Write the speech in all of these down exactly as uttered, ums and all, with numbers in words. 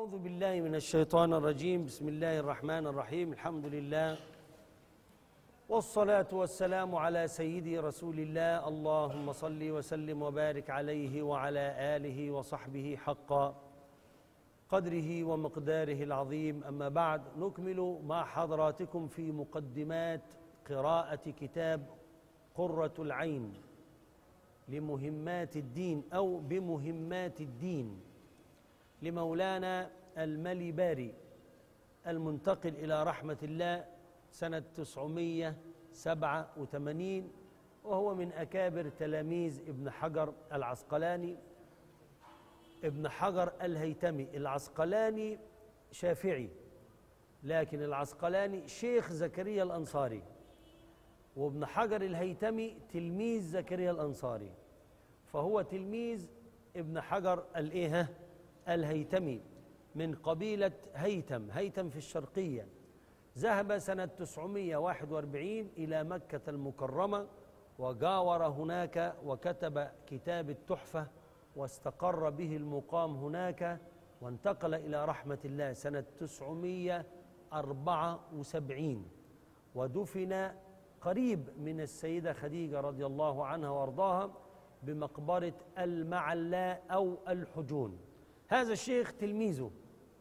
أعوذ بالله من الشيطان الرجيم. بسم الله الرحمن الرحيم. الحمد لله والصلاة والسلام على سيدي رسول الله. اللهم صل وسلم وبارك عليه وعلى آله وصحبه حق قدره ومقداره العظيم. أما بعد، نكمل مع حضراتكم في مقدمات قراءة كتاب قرة العين لمهمات الدين أو بمهمات الدين لمولانا المليباري المنتقل إلى رحمة الله سنة تسعمائة وسبعة وثمانين، وهو من أكابر تلاميذ ابن حجر العسقلاني. ابن حجر الهيتمي العسقلاني شافعي، لكن العسقلاني شيخ زكريا الأنصاري، وابن حجر الهيتمي تلميذ زكريا الأنصاري، فهو تلميذ ابن حجر الإيه الهيتمي من قبيلة هيتم هيتم في الشرقية. ذهب سنة تسعمائة وواحد وأربعين إلى مكة المكرمة وجاور هناك وكتب كتاب التحفة، واستقر به المقام هناك، وانتقل إلى رحمة الله سنة تسعمائة وأربعة وسبعين، ودفن قريب من السيدة خديجة رضي الله عنها وارضاها بمقبرة المعلاء أو الحجون. هذا الشيخ تلميذه،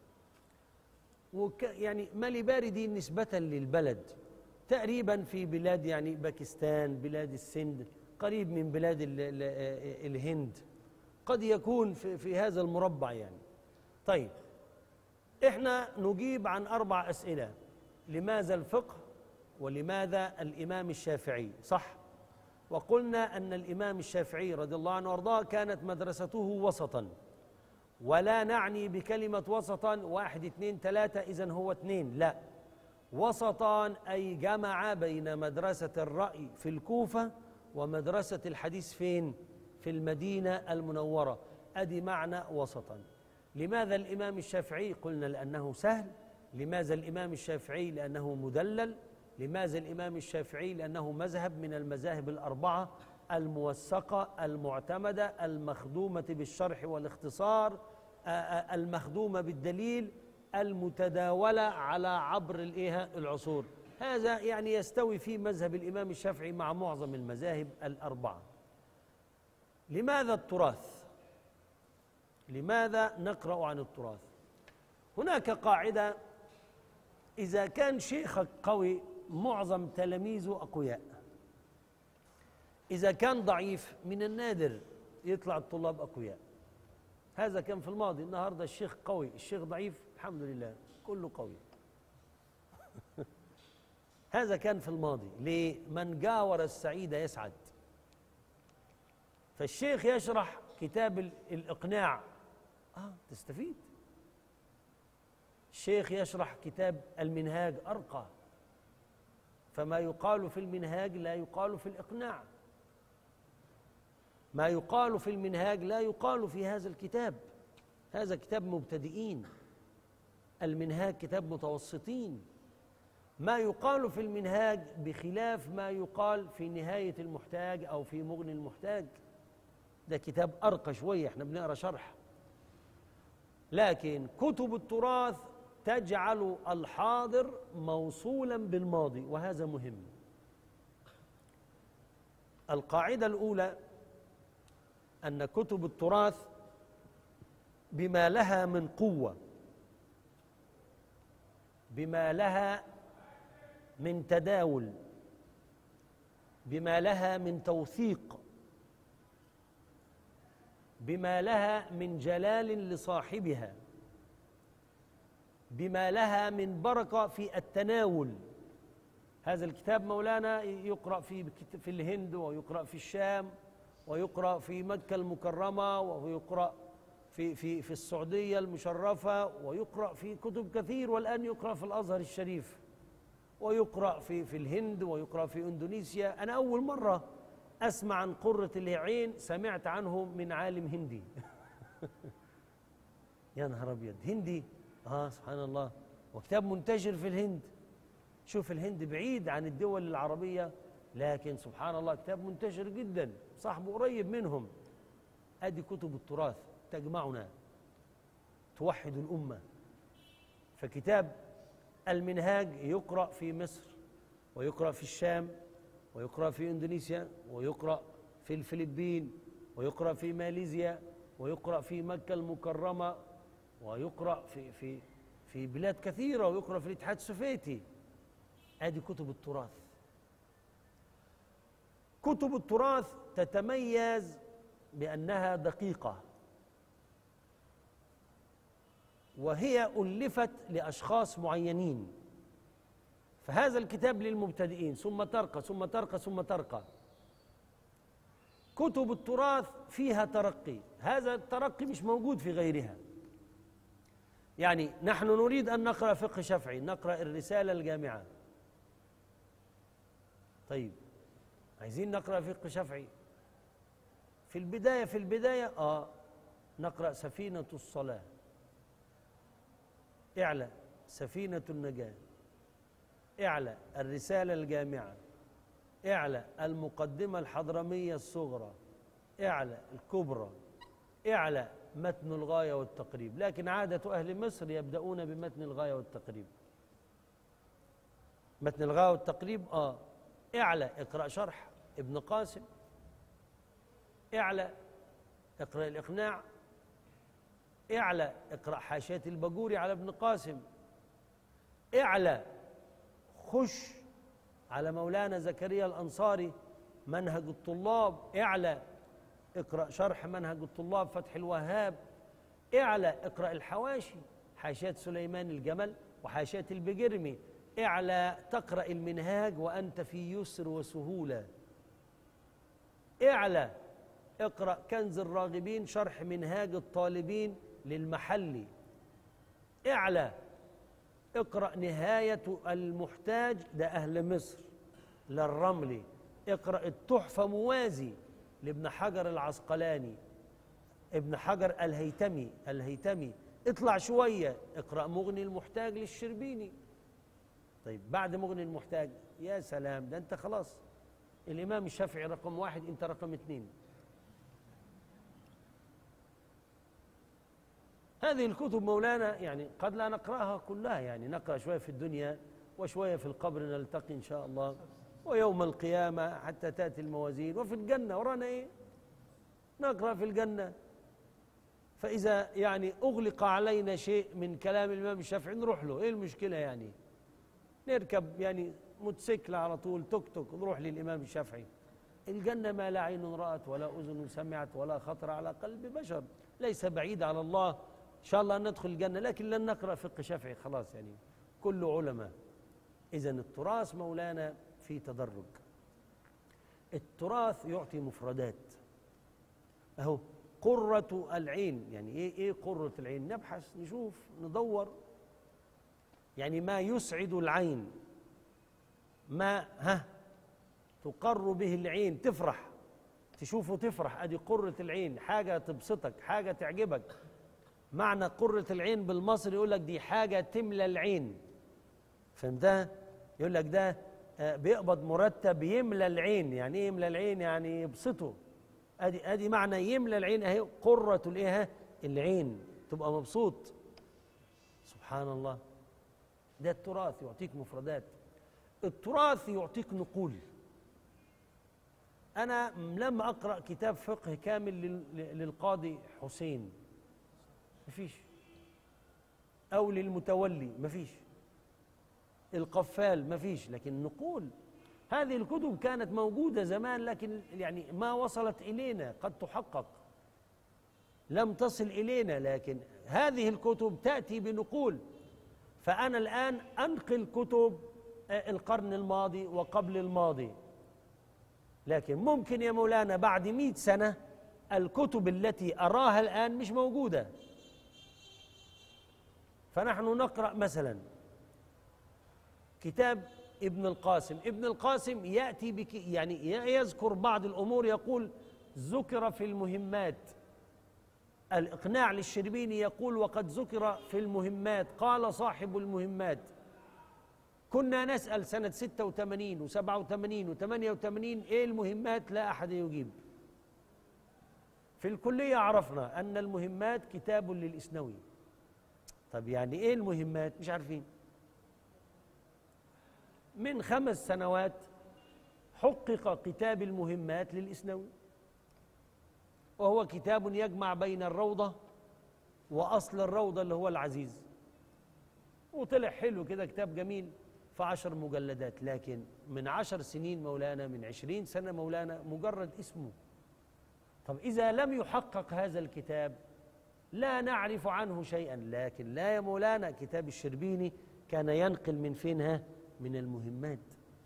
وك يعني مليباري دي نسبة للبلد تقريبا في بلاد يعني باكستان، بلاد السند، قريب من بلاد ال ال الهند، قد يكون في, في هذا المربع يعني. طيب، احنا نجيب عن أربع أسئلة: لماذا الفقه؟ ولماذا الإمام الشافعي؟ صح؟ وقلنا أن الإمام الشافعي رضي الله عنه وارضاه كانت مدرسته وسطا، ولا نعني بكلمة وسطا واحد اثنين ثلاثة إذن هو اثنين، لا، وسطا أي جمع بين مدرسة الرأي في الكوفة ومدرسة الحديث فين؟ في المدينة المنورة. أدي معنى وسطا. لماذا الإمام الشافعي؟ قلنا لأنه سهل. لماذا الإمام الشافعي؟ لأنه مدلل. لماذا الإمام الشافعي؟ لأنه مذهب من المذاهب الأربعة الموثقة المعتمدة المخدومة بالشرح والاختصار، المخدومة بالدليل، المتداولة على عبر العصور. هذا يعني يستوي في مذهب الإمام الشافعي مع معظم المذاهب الأربعة. لماذا التراث؟ لماذا نقرأ عن التراث؟ هناك قاعدة: إذا كان شيخك قوي معظم تلاميذه أقوياء. إذا كان ضعيف من النادر يطلع الطلاب أقوياء. هذا كان في الماضي. النهاردة الشيخ قوي، الشيخ ضعيف، الحمد لله كله قوي. هذا كان في الماضي. ليه؟ من جاور السعيد يسعد. فالشيخ يشرح كتاب الإقناع، آه تستفيد. الشيخ يشرح كتاب المنهاج، أرقى. فما يقال في المنهاج لا يقال في الإقناع، ما يقال في المنهاج لا يقال في هذا الكتاب. هذا كتاب مبتدئين، المنهاج كتاب متوسطين. ما يقال في المنهاج بخلاف ما يقال في نهاية المحتاج أو في مغني المحتاج. ده كتاب أرقى شوية، احنا بنقرأ شرح. لكن كتب التراث تجعل الحاضر موصولا بالماضي، وهذا مهم. القاعدة الأولى أن كتب التراث بما لها من قوة، بما لها من تداول، بما لها من توثيق، بما لها من جلال لصاحبها، بما لها من بركة في التناول. هذا الكتاب مولانا يقرأ في في الهند، ويقرأ في الشام، ويقرأ في مكة المكرمة، ويقرأ في في في السعودية المشرفة، ويقرأ في كتب كثير، والآن يقرأ في الأزهر الشريف، ويقرأ في في الهند، ويقرأ في إندونيسيا. أنا أول مرة أسمع عن قرة العين سمعت عنه من عالم هندي. يا نهار أبيض، هندي! آه سبحان الله. وكتاب منتشر في الهند. شوف، الهند بعيد عن الدول العربية، لكن سبحان الله كتاب منتشر جدا، صاحبه قريب منهم. أدي كتب التراث تجمعنا، توحد الأمة. فكتاب المنهاج يقرأ في مصر، ويقرأ في الشام، ويقرأ في إندونيسيا، ويقرأ في الفلبين، ويقرأ في ماليزيا، ويقرأ في مكة المكرمة، ويقرأ في في في بلاد كثيرة، ويقرأ في الاتحاد السوفيتي. هذه كتب التراث. كتب التراث تتميز بأنها دقيقة، وهي ألفت لأشخاص معينين، فهذا الكتاب للمبتدئين، ثم ترقى ثم ترقى ثم ترقى. كتب التراث فيها ترقي، هذا الترقي مش موجود في غيرها. يعني نحن نريد أن نقرأ فقه شافعي، نقرأ الرسالة الجامعة. طيب عايزين نقرأ فقه شافعي، في البداية في البداية آه نقرأ سفينة الصلاة، اعلى سفينة النجاة، اعلى الرسالة الجامعة، اعلى المقدمة الحضرمية الصغرى، اعلى الكبرى، اعلى متن الغاية والتقريب. لكن عادة أهل مصر يبدأون بمتن الغاية والتقريب. متن الغاية والتقريب آه اعلى اقرأ شرح ابن قاسم، اعلى اقرأ الإقناع، اعلى اقرأ حاشية البجوري على ابن قاسم، اعلى خش على مولانا زكريا الأنصاري منهج الطلاب، اعلى اقرأ شرح منهج الطلاب فتح الوهاب، اعلى اقرأ الحواشي حاشية سليمان الجمل وحاشية البجرمي، اعلى تقرأ المنهاج وأنت في يسر وسهولة، اعلى اقرأ كنز الراغبين شرح منهاج الطالبين للمحلي، اعلى اقرأ نهاية المحتاج ده أهل مصر للرملي، اقرأ التحفة موازي لابن حجر العسقلاني، ابن حجر الهيتمي الهيتمي اطلع شوية اقرأ مغني المحتاج للشربيني. طيب بعد مغني المحتاج يا سلام، ده انت خلاص الإمام الشافعي رقم واحد، انت رقم اثنين. هذه الكتب مولانا يعني قد لا نقرأها كلها، يعني نقرأ شوية في الدنيا وشوية في القبر نلتقي إن شاء الله، ويوم القيامة حتى تأتي الموازين، وفي الجنة ورانا إيه؟ نقرأ في الجنة. فإذا يعني أغلق علينا شيء من كلام الإمام الشافعي نروح له، إيه المشكلة يعني؟ نركب يعني موتوسيكل على طول، توك توك، نروح للإمام الشافعي. الجنة ما لا عين رأت ولا أذن سمعت ولا خطر على قلب بشر، ليس بعيد على الله إن شاء الله أن ندخل الجنة، لكن لن نقرأ فقه شافعي خلاص، يعني كله علماء. إذن التراث مولانا في تدرج. التراث يعطي مفردات، أهو قرة العين، يعني إيه إيه قرة العين؟ نبحث نشوف ندور، يعني ما يسعد العين، ما ها تقر به العين، تفرح تشوفه تفرح، أدي قرة العين، حاجة تبسطك، حاجة تعجبك. معنى قرة العين بالمصري يقول لك دي حاجة تملى العين، فهمتها؟ يقول لك ده بيقبض مرتب يملى العين. يعني ايه يملى العين؟ يعني يبسطه. ادي ادي معنى يملى العين، اهي قرة الايه؟ العين، تبقى مبسوط. سبحان الله، ده التراث يعطيك مفردات. التراث يعطيك نقول. أنا لما أقرأ كتاب فقه كامل للقاضي حسين مفيش، أو للمتولي مفيش، القفال مفيش، لكن نقول. هذه الكتب كانت موجودة زمان، لكن يعني ما وصلت إلينا، قد تحقق لم تصل إلينا، لكن هذه الكتب تأتي بنقول. فأنا الآن أنقل كتب القرن الماضي وقبل الماضي، لكن ممكن يا مولانا بعد مئة سنة الكتب التي أراها الآن مش موجودة. فنحن نقرأ مثلا كتاب ابن القاسم. ابن القاسم يأتي بك يعني يذكر بعض الأمور، يقول ذكر في المهمات. الإقناع للشربيني يقول وقد ذكر في المهمات، قال صاحب المهمات. كنا نسأل سنة ستة وثمانين وسبعة وثمانين وثمانية وثمانين إيه المهمات، لا أحد يجيب. في الكلية عرفنا أن المهمات كتاب للإسنوي، طب يعني إيه المهمات؟ مش عارفين. من خمس سنوات حقق كتاب المهمات للإسنوي، وهو كتاب يجمع بين الروضة وأصل الروضة اللي هو العزيز، وطلع حلو كده، كتاب جميل في عشر مجلدات. لكن من عشر سنين مولانا، من عشرين سنة مولانا، مجرد اسمه. طب إذا لم يحقق هذا الكتاب لا نعرف عنه شيئا. لكن لا يا مولانا، كتاب الشربيني كان ينقل من فينها؟ من المهمات.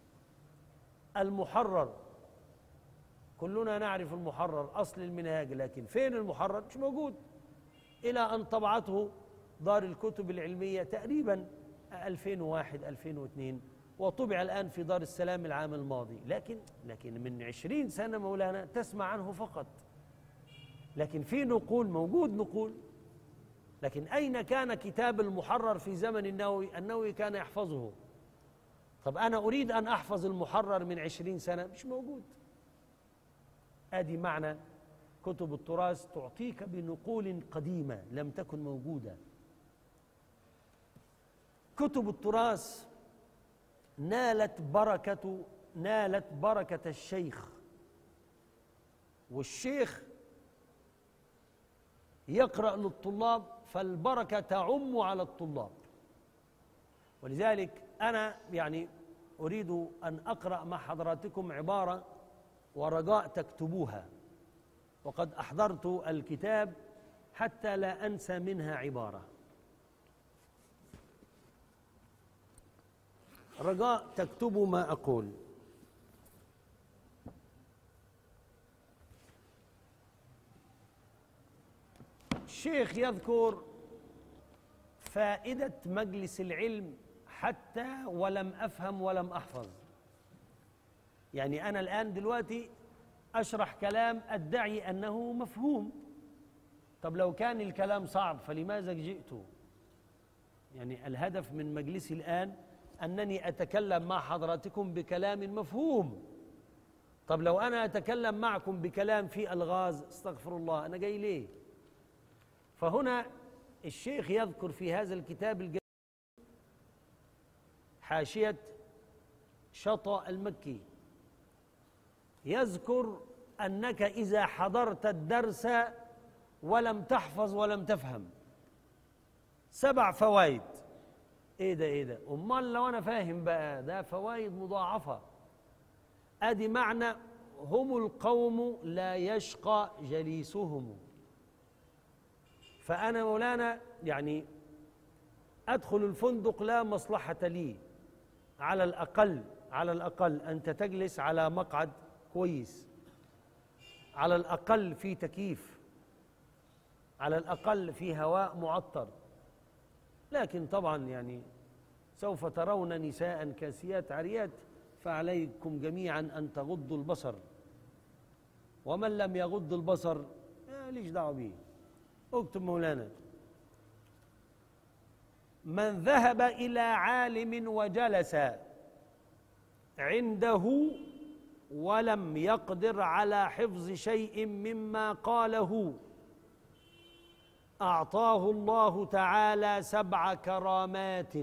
المحرر كلنا نعرف المحرر، أصل المنهاج، لكن فين المحرر؟ مش موجود، إلى أن طبعته دار الكتب العلمية تقريبا ألفين وواحد ألفين واثنين، وطبع الآن في دار السلام العام الماضي. لكن لكن من عشرين سنة مولانا تسمع عنه فقط. لكن في نقول، موجود نقول، لكن أين كان كتاب المحرر في زمن النووي؟ النووي كان يحفظه. طب أنا أريد أن أحفظ المحرر من عشرين سنة، مش موجود. أدي معنى كتب التراث، تعطيك بنقول قديمة لم تكن موجودة. كتب التراث نالت بركة نالت بركة الشيخ، والشيخ يقرأ للطلاب فالبركة تعم على الطلاب. ولذلك أنا يعني أريد أن أقرأ مع حضراتكم عبارة ورجاء تكتبوها، وقد أحضرت الكتاب حتى لا أنسى منها عبارة. رجاء تكتبوا ما أقول. الشيخ يذكر فائدة مجلس العلم حتى ولم أفهم ولم أحفظ. يعني أنا الآن دلوقتي أشرح كلام أدعي أنه مفهوم. طب لو كان الكلام صعب فلماذا جئت؟ يعني الهدف من مجلسي الآن أنني أتكلم مع حضراتكم بكلام مفهوم. طب لو أنا أتكلم معكم بكلام فيه ألغاز، استغفر الله، أنا جاي ليه؟ فهنا الشيخ يذكر في هذا الكتاب الجميل حاشية شطأ المكي، يذكر أنك إذا حضرت الدرس ولم تحفظ ولم تفهم سبع فوائد. إيه ده إيه ده؟ أمال لو أنا فاهم بقى، ده فوائد مضاعفة. أدي معنى هم القوم لا يشقى جليسهم. فأنا مولانا يعني أدخل الفندق لا مصلحة لي، على الأقل على الأقل أنت تجلس على مقعد كويس، على الأقل في تكييف، على الأقل في هواء معطر. لكن طبعا يعني سوف ترون نساء كاسيات عاريات، فعليكم جميعا أن تغضوا البصر، ومن لم يغض البصر ليش دعوه به. اكتب مولانا: من ذهب إلى عالم وجلس عنده ولم يقدر على حفظ شيء مما قاله أعطاه الله تعالى سبع كرامات.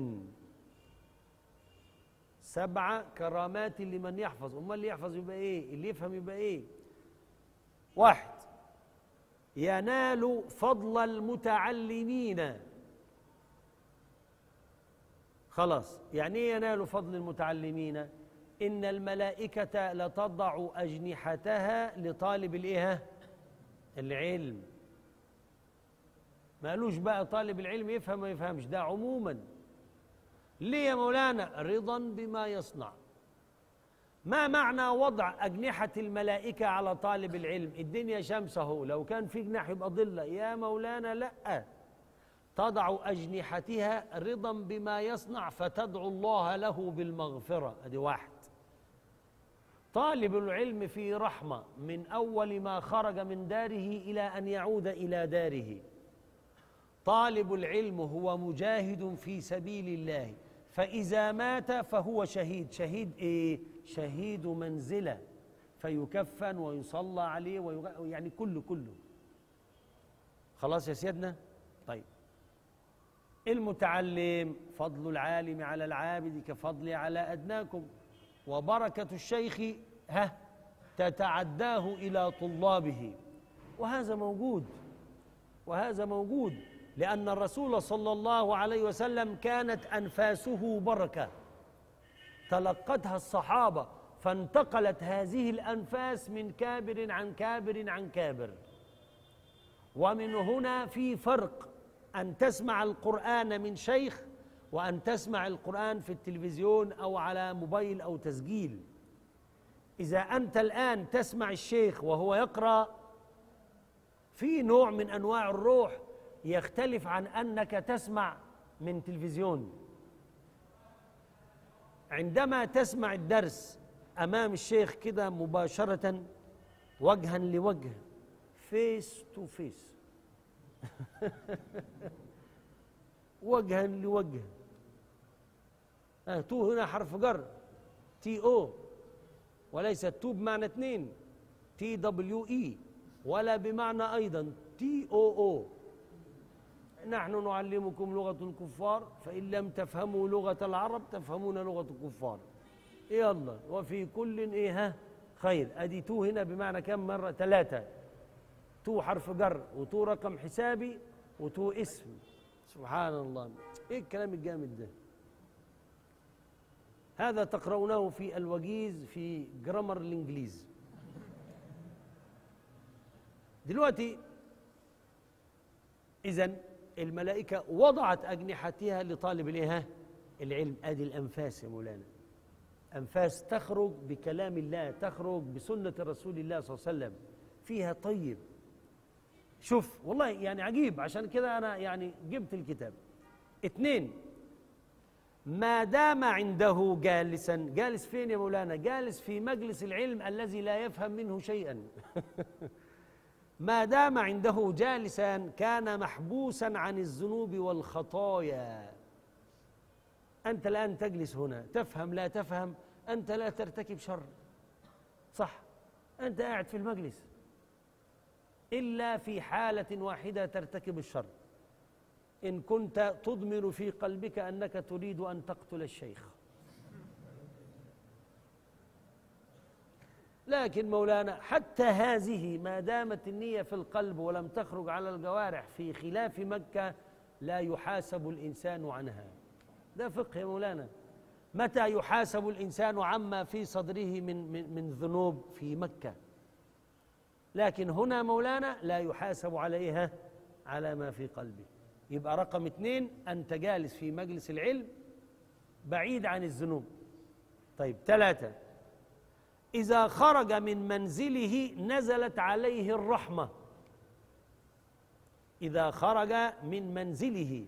سبع كرامات لمن يحفظ. أمال اللي يحفظ يبقى إيه؟ اللي يفهم يبقى إيه؟ واحد: ينال فضل المتعلمين. خلاص، يعني ايه ينال فضل المتعلمين؟ إن الملائكة لتضع أجنحتها لطالب الإيه؟ العلم. ما قالوش بقى طالب العلم يفهم ما يفهمش، ده عموما. ليه يا مولانا؟ رضا بما يصنع. ما معنى وضع أجنحة الملائكة على طالب العلم؟ الدنيا شمس اهو، لو كان في جناح يبقى ضلة. يا مولانا لأ، تضع أجنحتها رضا بما يصنع فتدعو الله له بالمغفرة. ادي واحد. طالب العلم في رحمة من أول ما خرج من داره إلى أن يعود إلى داره. طالب العلم هو مجاهد في سبيل الله، فإذا مات فهو شهيد. شهيد إيه؟ شهيد منزلة، فيكفن ويصلى عليه ويغ... يعني كله كله. خلاص يا سيدنا؟ طيب، المتعلم فضل العالم على العابد كفضلي على أدناكم، وبركة الشيخ ها تتعداه إلى طلابه. وهذا موجود، وهذا موجود، لأن الرسول صلى الله عليه وسلم كانت أنفاسه بركة تلقتها الصحابة، فانتقلت هذه الأنفاس من كابر عن كابر عن كابر. ومن هنا في فرق أن تسمع القرآن من شيخ وأن تسمع القرآن في التلفزيون أو على موبايل أو تسجيل. إذا أنت الآن تسمع الشيخ وهو يقرأ في نوع من أنواع الروح يختلف عن أنك تسمع من تلفزيون. عندما تسمع الدرس أمام الشيخ كده مباشرة وجها لوجه، فيس تو فيس، وجها لوجه. آه تو هنا حرف جر، تي او، وليس تو بمعنى اثنين، تي دبليو اي، ولا بمعنى أيضا تي او او. نحن نعلمكم لغة الكفار، فإن لم تفهموا لغة العرب تفهمون لغة الكفار. يلا، وفي كل إيه ها خير. أدي تو هنا بمعنى كم مرة؟ ثلاثة. تو حرف جر، وتو رقم حسابي، وتو اسم. سبحان الله، إيه الكلام الجامد ده؟ هذا تقرؤونه في الوجيز في جرامر الإنجليز. دلوقتي إذن الملائكة وضعت أجنحتها لطالب الإيه؟ العلم. أدي الأنفاس يا مولانا، أنفاس تخرج بكلام الله، تخرج بسنة رسول الله صلى الله عليه وسلم، فيها طيب. شوف والله يعني عجيب، عشان كده أنا يعني جبت الكتاب. اثنين، ما دام عنده جالسا، جالس فين يا مولانا؟ جالس في مجلس العلم الذي لا يفهم منه شيئا. ما دام عنده جالسا كان محبوسا عن الذنوب والخطايا. أنت الآن تجلس هنا، تفهم لا تفهم، أنت لا ترتكب شر، صح؟ أنت قاعد في المجلس، إلا في حالة واحدة ترتكب الشر، إن كنت تضمر في قلبك أنك تريد أن تقتل الشيخ. لكن مولانا حتى هذه ما دامت النية في القلب ولم تخرج على الجوارح، في خلاف مكة لا يحاسب الإنسان عنها. ده فقه يا مولانا. متى يحاسب الإنسان عما في صدره من, من, من ذنوب؟ في مكة. لكن هنا مولانا لا يحاسب عليها على ما في قلبه. يبقى رقم اثنين، أنت جالس في مجلس العلم بعيد عن الذنوب. طيب ثلاثة، إذا خرج من منزله نزلت عليه الرحمة. إذا خرج من منزله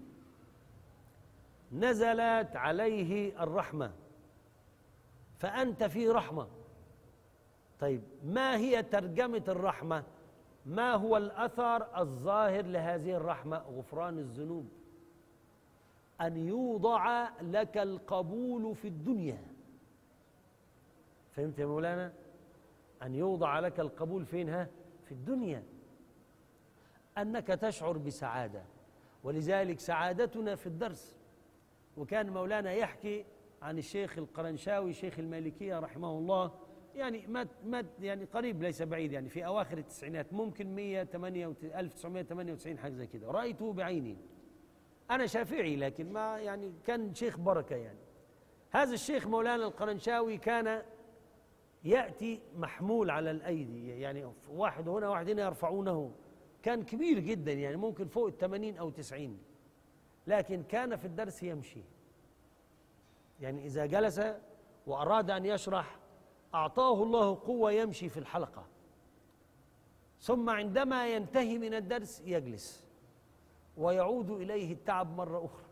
نزلت عليه الرحمة، فأنت في رحمة. طيب ما هي ترجمة الرحمة؟ ما هو الأثر الظاهر لهذه الرحمة؟ غفران الذنوب، أن يوضع لك القبول في الدنيا. فهمت يا مولانا؟ أن يوضع لك القبول فينها؟ في الدنيا، أنك تشعر بسعادة. ولذلك سعادتنا في الدرس. وكان مولانا يحكي عن الشيخ القرنشاوي شيخ المالكية رحمه الله، يعني مات مات يعني قريب ليس بعيد، يعني في أواخر التسعينات، ممكن ألف وتسعمائة وثمانية وتسعين حاجة زي كده. رأيته بعيني. أنا شافعي لكن ما يعني كان شيخ بركة. يعني هذا الشيخ مولانا القرنشاوي كان يأتي محمول على الأيدي، يعني واحد هنا واحد هنا يرفعونه، كان كبير جدا، يعني ممكن فوق الثمانين أو تسعين، لكن كان في الدرس يمشي. يعني إذا جلس وأراد أن يشرح أعطاه الله قوة يمشي في الحلقة، ثم عندما ينتهي من الدرس يجلس ويعود إليه التعب مرة أخرى.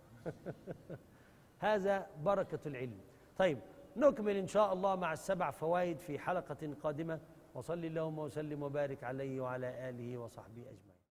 هذا بركة العلم. طيب نكمل إن شاء الله مع السبع فوائد في حلقة قادمة، وصلي اللهم وسلم وبارك عليه وعلى آله وصحبه أجمعين.